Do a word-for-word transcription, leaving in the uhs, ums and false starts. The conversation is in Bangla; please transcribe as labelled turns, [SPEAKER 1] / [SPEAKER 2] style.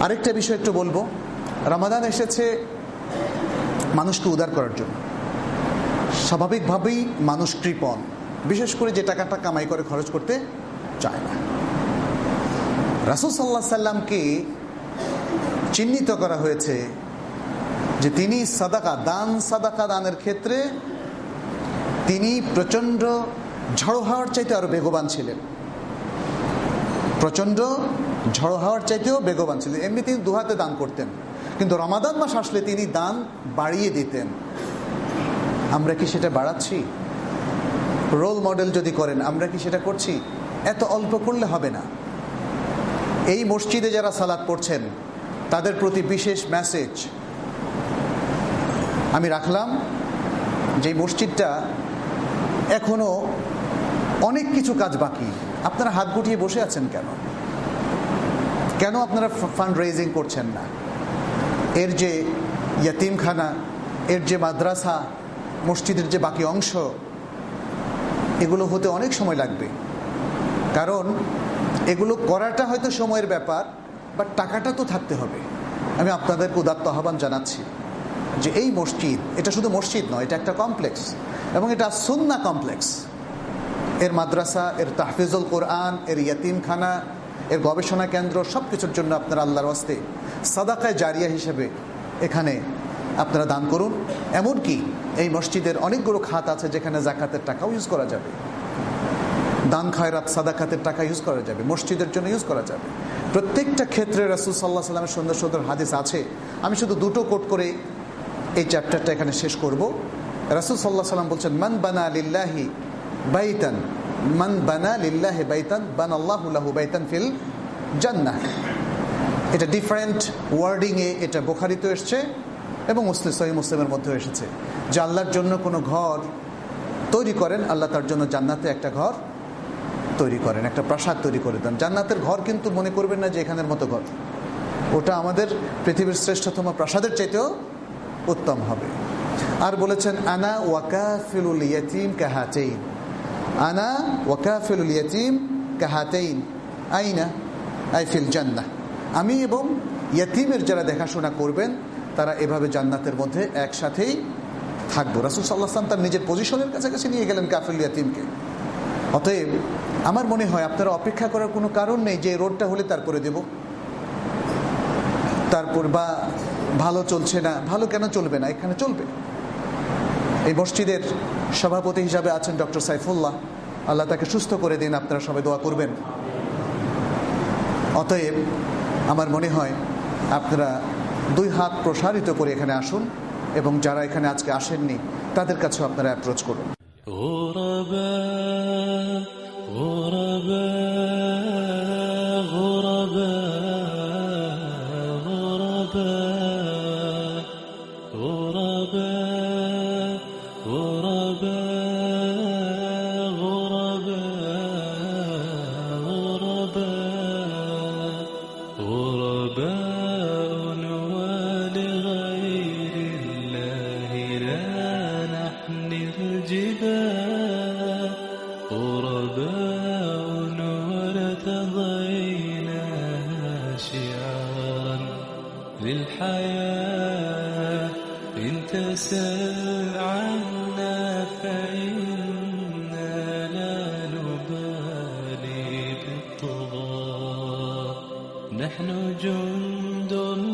[SPEAKER 1] আরেকটা বিষয় একটু বলবো, রমাদান এসেছে মানুষকে উদার করার জন্য। স্বাভাবিকভাবেই মানুষ কৃপণ, বিশেষ করে যে টাকাটা কামাই করে খরচ করতে চায় না। রাসূল সাল্লাল্লাহু আলাইহি সাল্লামকে চিহ্নিত করা হয়েছে যে তিনি সাদাকা দান সাদাকা দানের ক্ষেত্রে তিনি প্রচণ্ড ঝড়ো হাওয়ার চাইতে আরো বেগবান ছিলেন। প্রচণ্ড ঝড়ো হাওয়ার চাইতেও বেগবান ছিলেন। এমনি তিনি দুহাতে দান করতেন, কিন্তু রমাদান মাস আসলে তিনি দান বাড়িয়ে দিতেন। আমরা কি সেটা বাড়াচ্ছি? রোল মডেল যদি করেন, আমরা কি সেটা করছি? এত অল্প করলে হবে না। এই মসজিদে যারা সালাত পড়ছেন তাদের প্রতি বিশেষ মেসেজ আমি রাখলাম, যে মসজিদটা এখনো অনেক কিছু কাজ বাকি। আপনারা হাত গুটিয়ে বসে আছেন কেন? কেন আপনারা ফান্ড রেজিং করছেন না? এর যে ইয়াতিমখানা, এর যে মাদ্রাসা, মসজিদের যে বাকি অংশ, এগুলো হতে অনেক সময় লাগবে। কারণ এগুলো করাটা হয়তো সময়ের ব্যাপার, বাট টাকাটা তো থাকতে হবে। আমি আপনাদেরকে উদাত্ত আহ্বান জানাচ্ছি যে এই মসজিদ, এটা শুধু মসজিদ নয়, এটা একটা কমপ্লেক্স, এবং এটা সুন্নাহ কমপ্লেক্স। এর মাদ্রাসা, এর তাহফিজুল কোরআন, এর ইয়াতিমখানা, এর গবেষণা কেন্দ্র, সব কিছুর জন্য আপনারা আল্লাহর ওয়াস্তে সাদাকায়ে জারিয়া হিসেবে এখানে আপনারা দান করুন। এমনকি এই মসজিদের অনেকগুলো খাত আছে যেখানে জাকাতের টাকাও ইউজ করা যাবে, দান খয়রাত সাদাকাতের টাকা ইউজ করা যাবে, মসজিদের জন্য ইউজ করা যাবে। প্রত্যেকটা ক্ষেত্রে রাসূল সাল্লাল্লাহু আলাইহি ওয়াসাল্লামের সুন্দর সুন্দর হাদিস আছে। আমি শুধু দুটো কোট করে এই চ্যাপ্টারটা এখানে শেষ করব। রাসূল সাল্লাল্লাহু আলাইহি ওয়াসাল্লাম বলছেন, মান বানা লিল্লাহি বাইতান মান বানা লিল্লাহি বাইতান বানাল্লাহু লাহু বাইতান ফিল জান্নাহ। এটা ডিফারেন্ট ওয়ার্ডিং এ এটা বুখারীতে এসেছে এবং মুসলিম সহিহ মুসলিমের মধ্যেও এসেছে, যে আল্লাহর জন্য কোনো ঘর তৈরি করেন, আল্লাহ তার জন্য জান্নাতে একটা ঘর তৈরি করেন, একটা প্রাসাদ তৈরি করে দেন। জান্নাতের ঘর কিন্তু মনে করবেন না যে এখানের মতো ঘর, ওটা আমাদের পৃথিবীর শ্রেষ্ঠতম প্রাসাদের চাইতেও উত্তম হবে। আর বলেছেন, আনা ওয়াকাফিলুল ইয়াতীম কাহাতাইন, আনা ওয়াকাফিলুল ইয়াতীম কাহাতাইন আইনা আই ফিল জান্নাহ। আমি এবং ইয়াতীমের যারা দেখাশোনা করবেন তারা এভাবে জান্নাতের মধ্যে একসাথেই থাকবো। রাসূল সাল্লাল্লাহু আলাইহি ওয়াসাল্লাম তার নিজের পজিশনের কাছাকাছি নিয়ে গেলেন কাফিল ইয়াতীমকে। অতএব আমার মনে হয় আপনারা অপেক্ষা করার কোনো কারণ নেই যে রোডটা হলে তারপরে দেব, তারপর বা ভালো চলছে না, ভালো কেন চলবে না, এখানে চলবে। এই মসজিদের সভাপতি হিসাবে আছেন ডক্টর সাইফুল্লাহ, আল্লাহ তাকে সুস্থ করে দিন, আপনারা সবাই দোয়া করবেন। অতএব আমার মনে হয় আপনারা দুই হাত প্রসারিত করে এখানে আসুন, এবং যারা এখানে আজকে আসেননি তাদের কাছেও আপনারা অ্যাপ্রোচ করুন।
[SPEAKER 2] للحياة إن تسل عنا فإنا لا نبالي بالطغى نحن جند